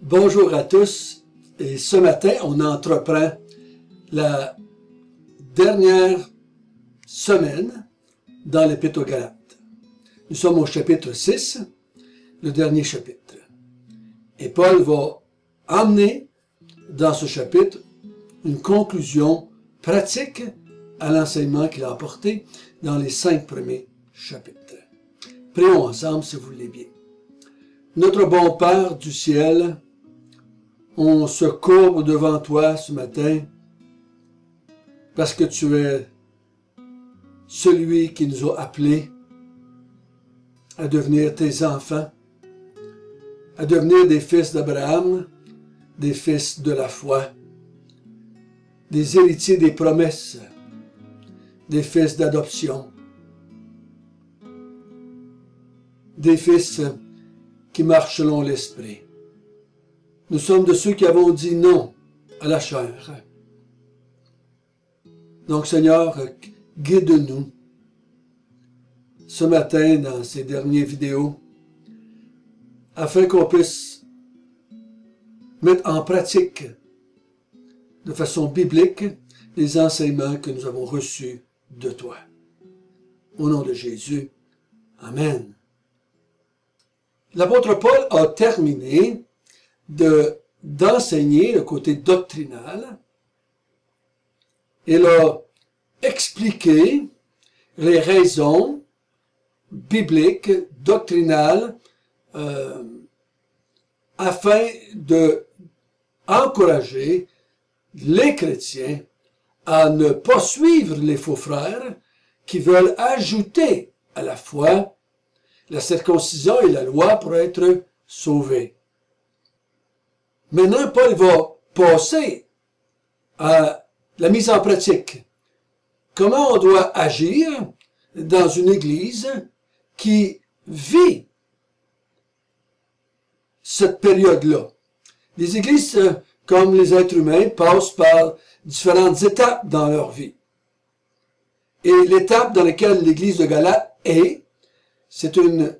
Bonjour à tous, et ce matin, on entreprend la dernière semaine dans l'Épître aux Galates. Nous sommes au chapitre 6, le dernier chapitre. Et Paul va amener dans ce chapitre une conclusion pratique à l'enseignement qu'il a apporté dans les 5 premiers chapitres. Prions ensemble si vous voulez bien. Notre bon Père du ciel, on se courbe devant toi ce matin parce que tu es celui qui nous a appelés à devenir tes enfants, à devenir des fils d'Abraham, des fils de la foi, des héritiers des promesses, des fils d'adoption, des fils qui marchent selon l'esprit. Nous sommes de ceux qui avons dit non à la chair. Donc, Seigneur, guide-nous ce matin dans ces dernières vidéos afin qu'on puisse mettre en pratique de façon biblique les enseignements que nous avons reçus de toi. Au nom de Jésus, Amen. L'apôtre Paul a terminé d'enseigner le côté doctrinal. Il a expliqué les raisons bibliques, doctrinales, afin de encourager les chrétiens à ne pas suivre les faux frères qui veulent ajouter à la foi la circoncision et la loi pour être sauvés. Maintenant, Paul va passer à la mise en pratique. Comment on doit agir dans une église qui vit cette période-là. Les églises, comme les êtres humains, passent par différentes étapes dans leur vie. Et l'étape dans laquelle l'église de Galate est, c'est une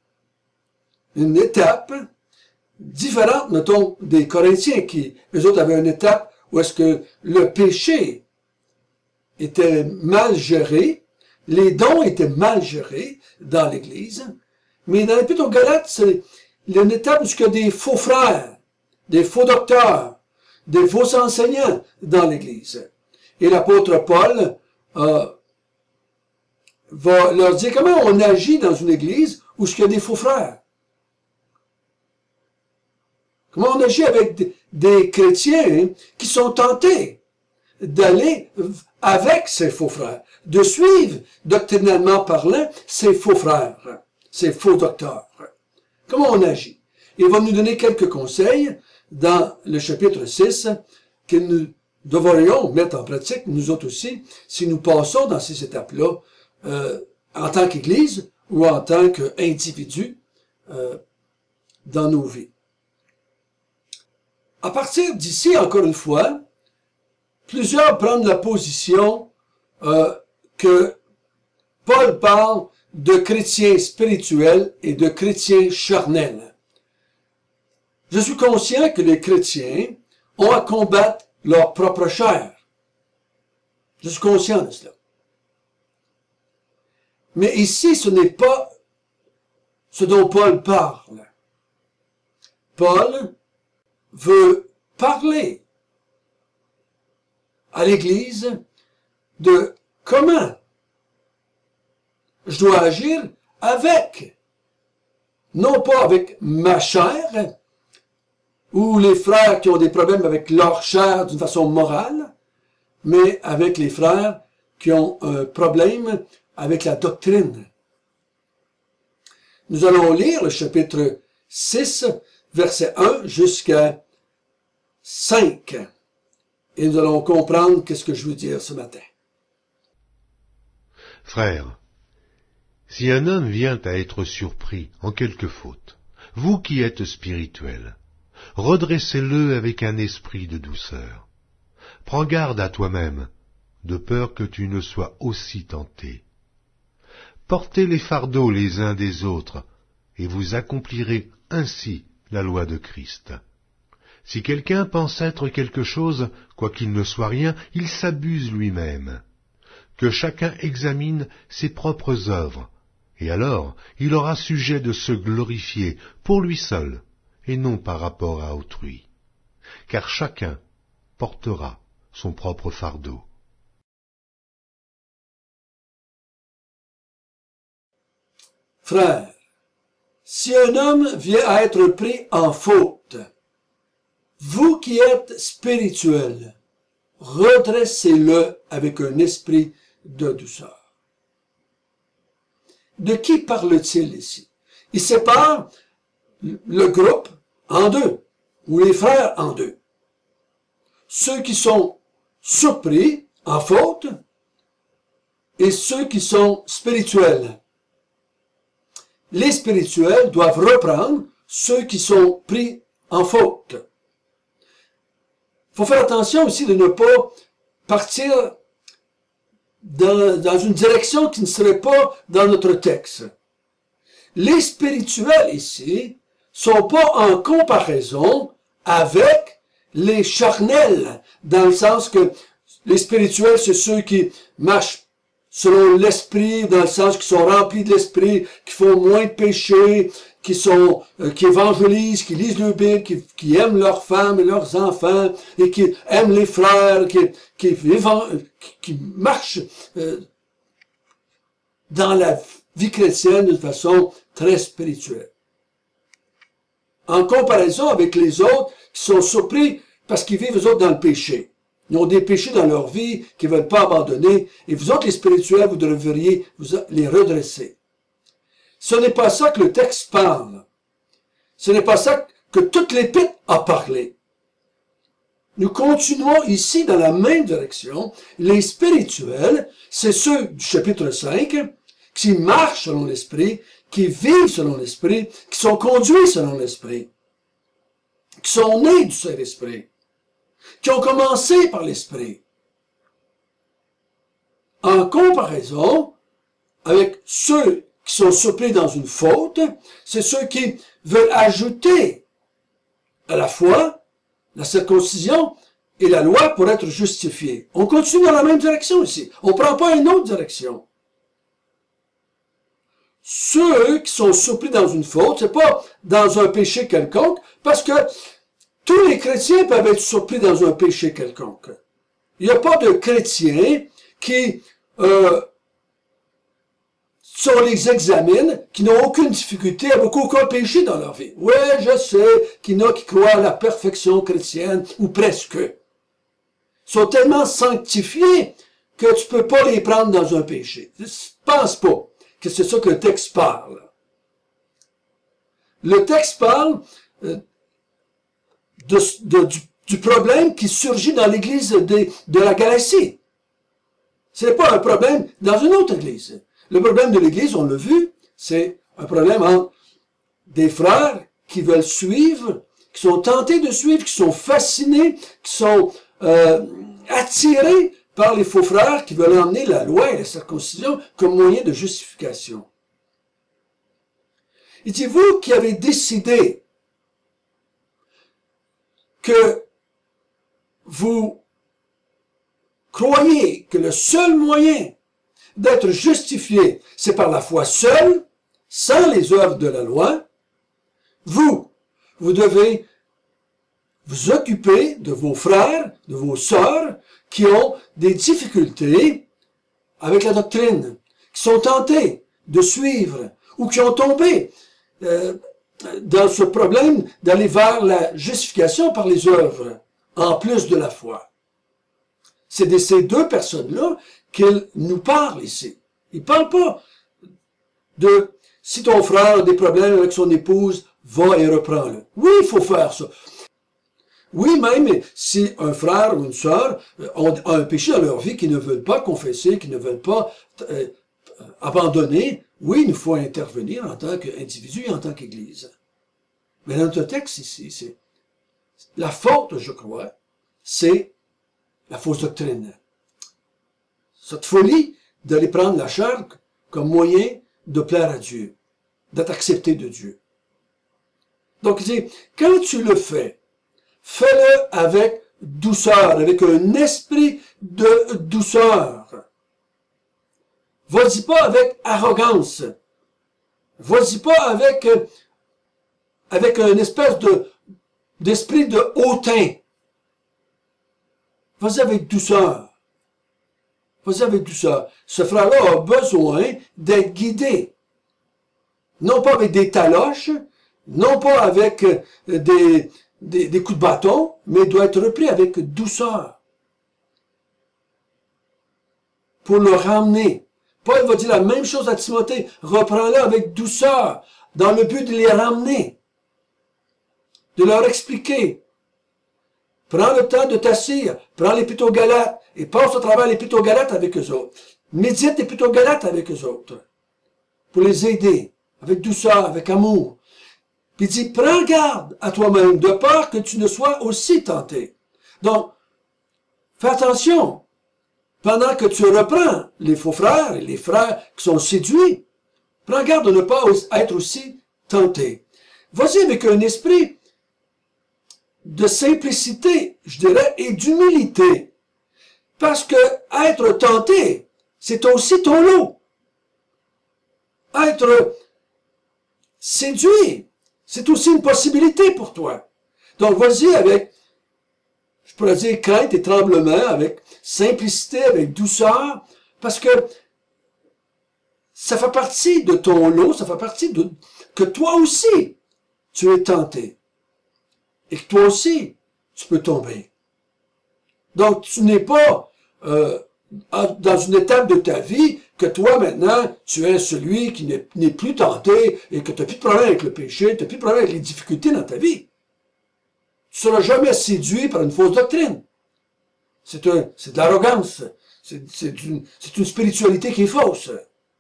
étape différente, mettons, des Corinthiens qui, eux autres, avaient une étape où est-ce que le péché était mal géré, les dons étaient mal gérés dans l'Église, mais dans l'Épître aux Galates, c'est une étape où il y a des faux frères, des faux docteurs, des faux enseignants dans l'Église. Et l'apôtre Paul va leur dire comment on agit dans une Église où il y a des faux frères. Comment on agit avec des chrétiens qui sont tentés d'aller avec ces faux frères, de suivre, doctrinalement parlant, ces faux frères, ces faux docteurs. Comment on agit? Il va nous donner quelques conseils dans le chapitre 6 que nous devrions mettre en pratique, nous autres aussi, si nous passons dans ces étapes-là, en tant qu'Église ou en tant qu'individu dans nos vies. À partir d'ici, encore une fois, plusieurs prennent la position que Paul parle de chrétiens spirituels et de chrétiens charnels. Je suis conscient que les chrétiens ont à combattre leur propre chair. Je suis conscient de cela. Mais ici, ce n'est pas ce dont Paul parle. Paul veut parler à l'Église de comment je dois agir avec, non pas avec ma chair, ou les frères qui ont des problèmes avec leur chair d'une façon morale, mais avec les frères qui ont un problème avec la doctrine. Nous allons lire le chapitre 6, verset 1 jusqu'à 5. Et nous allons comprendre qu'est-ce que je veux dire ce matin. Frères, si un homme vient à être surpris en quelque faute, vous qui êtes spirituels, redressez-le avec un esprit de douceur. Prends garde à toi-même, de peur que tu ne sois aussi tenté. Portez les fardeaux les uns des autres, et vous accomplirez ainsi la loi de Christ. Si quelqu'un pense être quelque chose, quoiqu'il ne soit rien, il s'abuse lui-même. Que chacun examine ses propres œuvres, et alors il aura sujet de se glorifier pour lui seul, et non par rapport à autrui. Car chacun portera son propre fardeau. Frères, si un homme vient à être pris en faute, vous qui êtes spirituels, redressez-le avec un esprit de douceur. De qui parle-t-il ici? Il sépare le groupe en deux, ou les frères en deux. Ceux qui sont surpris, en faute, et ceux qui sont spirituels. Les spirituels doivent reprendre ceux qui sont pris en faute. Il faut faire attention aussi de ne pas partir dans une direction qui ne serait pas dans notre texte. Les spirituels ici sont pas en comparaison avec les charnels, dans le sens que les spirituels, c'est ceux qui marchent selon l'esprit, dans le sens qu'ils sont remplis de l'esprit, qui font moins de péchés, qui évangélisent, qui lisent le Bible, qui aiment leurs femmes et leurs enfants, et qui aiment les frères, qui marchent dans la vie chrétienne d'une façon très spirituelle. En comparaison avec les autres qui sont surpris parce qu'ils vivent eux autres dans le péché. Ils ont des péchés dans leur vie qu'ils ne veulent pas abandonner. Et vous autres, les spirituels, vous devriez les redresser. Ce n'est pas ça que le texte parle. Ce n'est pas ça que toute l'Épître a parlé. Nous continuons ici dans la même direction. Les spirituels, c'est ceux du chapitre 5 qui marchent selon l'Esprit, qui vivent selon l'Esprit, qui sont conduits selon l'Esprit, qui sont nés du Saint-Esprit, qui ont commencé par l'Esprit. En comparaison avec ceux qui sont surpris dans une faute, c'est ceux qui veulent ajouter à la foi, la circoncision et la loi pour être justifiés. On continue dans la même direction ici. On ne prend pas une autre direction. Ceux qui sont surpris dans une faute, c'est pas dans un péché quelconque, parce que tous les chrétiens peuvent être surpris dans un péché quelconque. Il n'y a pas de chrétiens qui, si on les examine, qui n'ont aucune difficulté avec aucun péché dans leur vie. Oui, je sais qu'il y en a qui croient à la perfection chrétienne, ou presque. Ils sont tellement sanctifiés que tu peux pas les prendre dans un péché. Je pense pas que c'est ça que le texte parle. Le texte parle du problème qui surgit dans l'église de la Galatie. Ce n'est pas un problème dans une autre église. Le problème de l'église, on l'a vu, c'est un problème entre des frères qui veulent suivre, qui sont tentés de suivre, qui sont fascinés, qui sont attirés par les faux frères qui veulent emmener la loi et la circoncision comme moyen de justification. Il dit, vous qui avez décidé que vous croyez que le seul moyen d'être justifié, c'est par la foi seule, sans les œuvres de la loi, vous devez vous occuper de vos frères, de vos sœurs, qui ont des difficultés avec la doctrine, qui sont tentés de suivre, ou qui ont tombé dans ce problème d'aller vers la justification par les œuvres, en plus de la foi. C'est de ces deux personnes-là qu'il nous parle ici. Il ne parle pas de si ton frère a des problèmes avec son épouse, va et reprends-le. Oui, il faut faire ça. Oui, même si un frère ou une sœur ont un péché dans leur vie qu'ils ne veulent pas confesser, qu'ils ne veulent pas abandonner, oui, il nous faut intervenir en tant qu'individu et en tant qu'Église. Mais dans notre texte ici, c'est la faute, je crois, c'est la fausse doctrine. Cette folie d'aller prendre la chair comme moyen de plaire à Dieu, d'être accepté de Dieu. Donc il dit, quand tu le fais, fais-le avec douceur, avec un esprit de douceur. Vas-y pas avec arrogance. Vas-y pas avec une espèce d'esprit de hautain. Vas-y avec douceur. Vas-y avec douceur. Ce frère-là a besoin d'être guidé. Non pas avec des taloches, non pas avec des coups de bâton, mais doit être repris avec douceur. Pour le ramener. Paul va dire la même chose à Timothée. Reprends-le avec douceur, dans le but de les ramener, de leur expliquer. Prends le temps de t'asseoir, prends l'Épître aux Galates et passe au travers l'Épître aux Galates avec eux autres. Médite l'Épître aux Galates avec eux autres, pour les aider, avec douceur, avec amour. Puis il dit, prends garde à toi-même, de peur que tu ne sois aussi tenté. Donc, fais attention. Pendant que tu reprends les faux frères et les frères qui sont séduits, prends garde de ne pas être aussi tenté. Vas-y avec un esprit de simplicité, je dirais, et d'humilité. Parce que être tenté, c'est aussi ton lot. Être séduit, c'est aussi une possibilité pour toi. Donc, vas-y avec, je pourrais dire, crainte et tremblement, avec simplicité, avec douceur, parce que ça fait partie de ton lot, ça fait partie de que toi aussi, tu es tenté. Et que toi aussi, tu peux tomber. Donc, tu n'es pas dans une étape de ta vie que toi, maintenant, tu es celui qui n'est plus tenté et que tu n'as plus de problème avec le péché, tu n'as plus de problème avec les difficultés dans ta vie. Tu ne seras jamais séduit par une fausse doctrine. C'est de l'arrogance. C'est une spiritualité qui est fausse.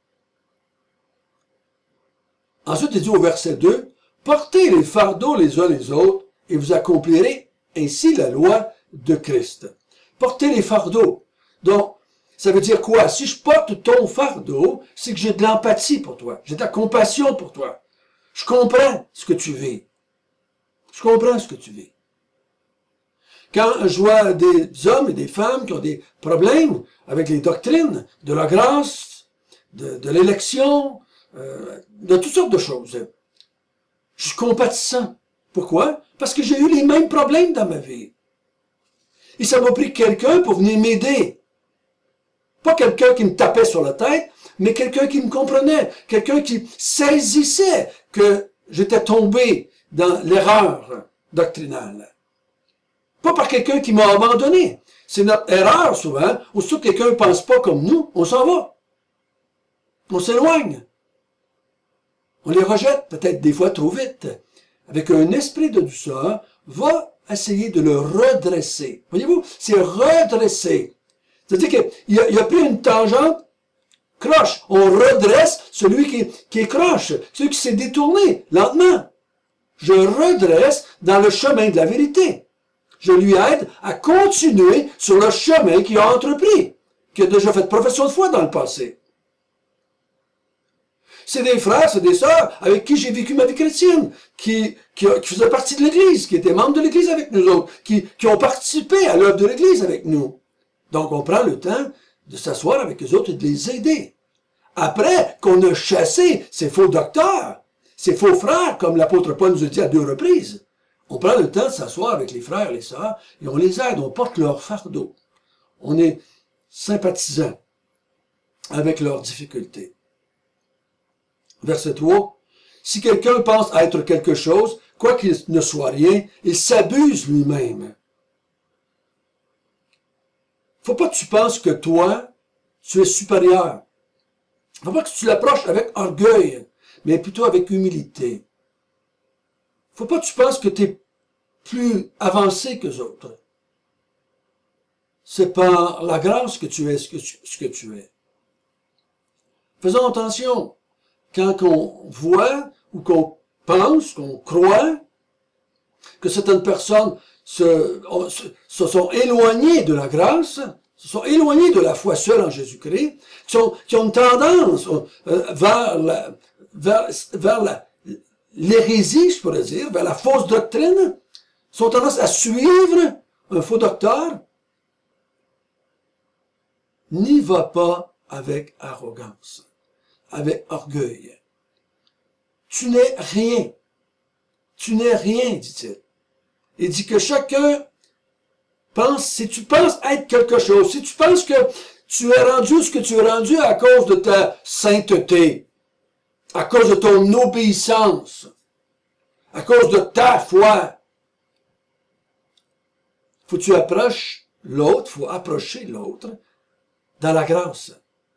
Ensuite, il dit au verset 2, « Portez les fardeaux les uns les autres, et vous accomplirez ainsi la loi de Christ. » Portez les fardeaux. Donc, ça veut dire quoi? Si je porte ton fardeau, c'est que j'ai de l'empathie pour toi. J'ai de la compassion pour toi. Je comprends ce que tu vis. Je comprends ce que tu vis. Quand je vois des hommes et des femmes qui ont des problèmes avec les doctrines de la grâce, de l'élection, de toutes sortes de choses, je suis compatissant. Pourquoi? Parce que j'ai eu les mêmes problèmes dans ma vie. Et ça m'a pris quelqu'un pour venir m'aider. Pas quelqu'un qui me tapait sur la tête, mais quelqu'un qui me comprenait, quelqu'un qui saisissait que j'étais tombé dans l'erreur doctrinale. Pas par quelqu'un qui m'a abandonné. C'est notre erreur souvent. Aussitôt que quelqu'un ne pense pas comme nous, on s'en va. On s'éloigne. On les rejette peut-être des fois trop vite. Avec un esprit de douceur, va essayer de le redresser. Voyez-vous, c'est redresser. C'est-à-dire qu'il a pris une tangente croche. On redresse celui qui est croche, celui qui s'est détourné lentement. Je redresse dans le chemin de la vérité. Je lui aide à continuer sur le chemin qu'il a entrepris, qui a déjà fait profession de foi dans le passé. C'est des frères, c'est des sœurs avec qui j'ai vécu ma vie chrétienne, qui faisaient partie de l'Église, qui étaient membres de l'Église avec nous autres, qui ont participé à l'œuvre de l'Église avec nous. Donc, on prend le temps de s'asseoir avec eux autres et de les aider. Après qu'on a chassé ces faux docteurs, ces faux frères, comme l'apôtre Paul nous a dit à 2 reprises, on prend le temps de s'asseoir avec les frères et les sœurs et on les aide, on porte leur fardeau. On est sympathisant avec leurs difficultés. Verset 3. Si quelqu'un pense être quelque chose, quoi qu'il ne soit rien, il s'abuse lui-même. Faut pas que tu penses que toi, tu es supérieur. Faut pas que tu l'approches avec orgueil, mais plutôt avec humilité. Faut pas que tu penses que tu es plus avancé que les autres. C'est par la grâce que tu es ce que tu es. Faisons attention. Quand on voit ou qu'on pense, qu'on croit que certaines personnes se sont éloignées de la grâce, se sont éloignées de la foi seule en Jésus-Christ, qui ont une tendance vers l'hérésie, je pourrais dire, vers la fausse doctrine, Ils ont tendance à suivre un faux docteur. N'y va pas avec arrogance, avec orgueil. Tu n'es rien. Tu n'es rien, dit-il. Il dit que chacun pense, si tu penses être quelque chose, si tu penses que tu es rendu ce que tu es rendu à cause de ta sainteté, à cause de ton obéissance, à cause de ta foi, faut que tu approches l'autre, faut approcher l'autre dans la grâce,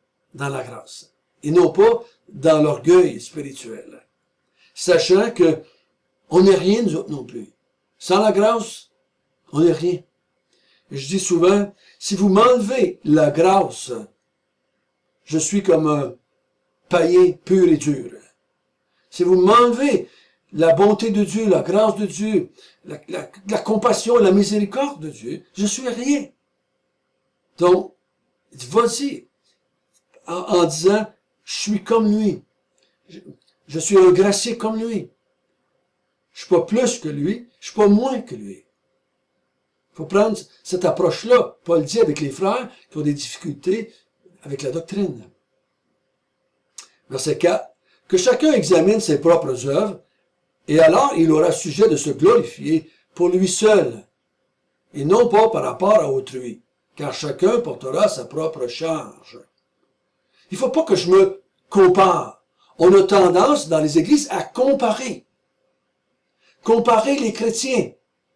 et non pas dans l'orgueil spirituel, sachant que on n'est rien nous autres non plus. Sans la grâce, on n'est rien. Je dis souvent, si vous m'enlevez la grâce, je suis comme un païen pur et dur. Si vous m'enlevez la bonté de Dieu, la grâce de Dieu, la compassion, la miséricorde de Dieu, je suis rien. Donc, vas-y, en disant, je suis comme lui. Je suis un gracié comme lui. Je suis pas plus que lui, je suis pas moins que lui. Il faut prendre cette approche-là. Paul dit avec les frères qui ont des difficultés avec la doctrine. Verset 4. Que chacun examine ses propres œuvres, et alors il aura sujet de se glorifier pour lui seul, et non pas par rapport à autrui, car chacun portera sa propre charge. Il ne faut pas que je me compare. On a tendance dans les églises à comparer. Comparer les chrétiens.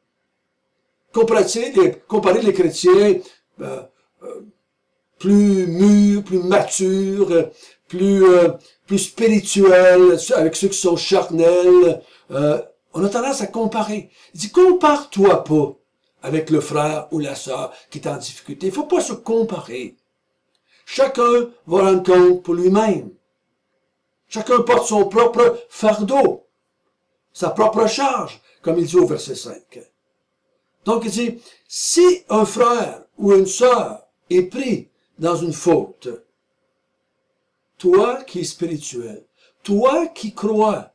Comparer les chrétiens plus mûrs, plus matures, plus spirituels, avec ceux qui sont charnels. On a tendance à comparer. Il dit, compare-toi pas avec le frère ou la sœur qui est en difficulté. Il ne faut pas se comparer. Chacun va rendre compte pour lui-même. Chacun porte son propre fardeau, sa propre charge, comme il dit au verset 5. Donc il dit, si un frère ou une sœur est pris dans une faute, toi qui es spirituel, toi qui crois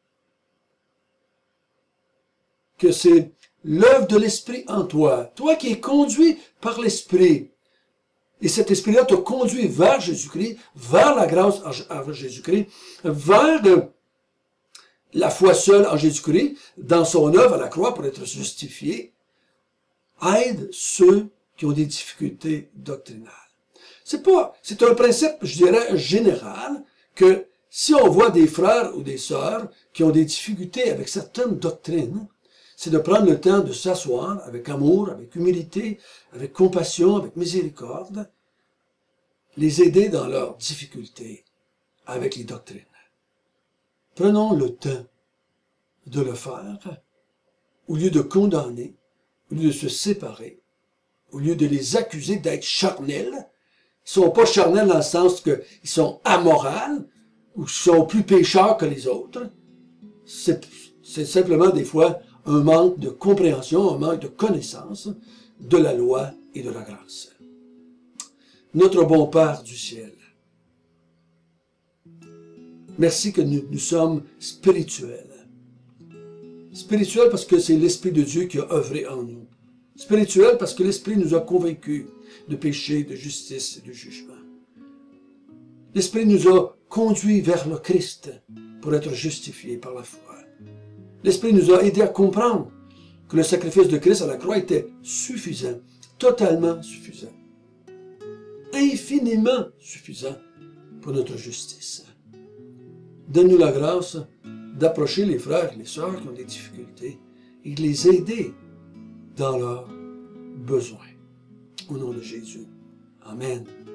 que c'est l'œuvre de l'Esprit en toi, toi qui es conduit par l'Esprit, et cet esprit-là te conduit vers Jésus-Christ, vers la grâce en Jésus-Christ, vers la foi seule en Jésus-Christ, dans son œuvre à la croix pour être justifié, aide ceux qui ont des difficultés doctrinales. C'est un principe, je dirais, général, que si on voit des frères ou des sœurs qui ont des difficultés avec certaines doctrines, c'est de prendre le temps de s'asseoir avec amour, avec humilité, avec compassion, avec miséricorde, les aider dans leurs difficultés avec les doctrines. Prenons le temps de le faire, au lieu de condamner, au lieu de se séparer, au lieu de les accuser d'être charnels. Ils ne sont pas charnels dans le sens qu'ils sont amoraux, ou qu'ils sont plus pécheurs que les autres. C'est simplement des fois un manque de compréhension, un manque de connaissance de la loi et de la grâce. Notre bon Père du ciel, merci que nous sommes spirituels. Spirituels parce que c'est l'Esprit de Dieu qui a œuvré en nous. Spirituels parce que l'Esprit nous a convaincus de péché, de justice et de jugement. L'Esprit nous a conduits vers le Christ pour être justifiés par la foi. L'Esprit nous a aidés à comprendre que le sacrifice de Christ à la croix était suffisant, totalement suffisant, infiniment suffisant pour notre justice. Donne-nous la grâce d'approcher les frères et les sœurs qui ont des difficultés et de les aider dans leurs besoins. Au nom de Jésus. Amen.